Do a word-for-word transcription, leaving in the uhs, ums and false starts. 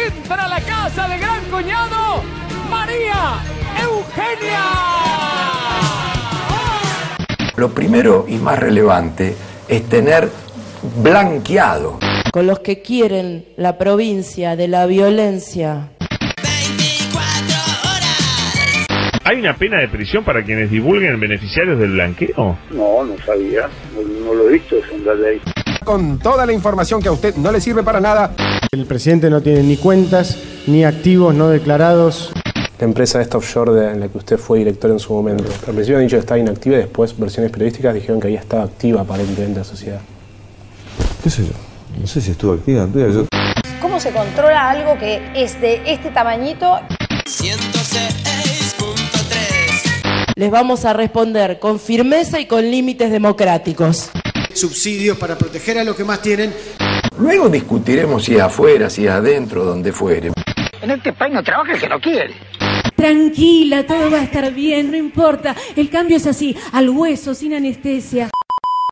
entra a la casa de Gran Cuñado, María Eugenia. Lo primero y más relevante es tener blanqueado. Con los que quieren la provincia de la violencia. veinticuatro horas. ¿Hay una pena de prisión para quienes divulguen beneficiarios del blanqueo? No, no sabía, no, no lo he visto eso en la ley. Con toda la información que a usted no le sirve para nada. El presidente no tiene ni cuentas, ni activos no declarados. La empresa esta offshore de, en la que usted fue director en su momento. Al principio han dicho que estaba inactiva y después versiones periodísticas dijeron que había estado activa aparentemente en la sociedad. ¿Qué sé yo? No sé si estuvo activa. Yo... ¿Cómo se controla algo que es de este tamañito? ciento seis punto tres. Les vamos a responder con firmeza y con límites democráticos. Subsidios para proteger a los que más tienen. Luego discutiremos si es afuera, si es adentro, donde fuere. En este país no trabaja el que no quiere. Tranquila, todo va a estar bien, no importa. El cambio es así, al hueso, sin anestesia.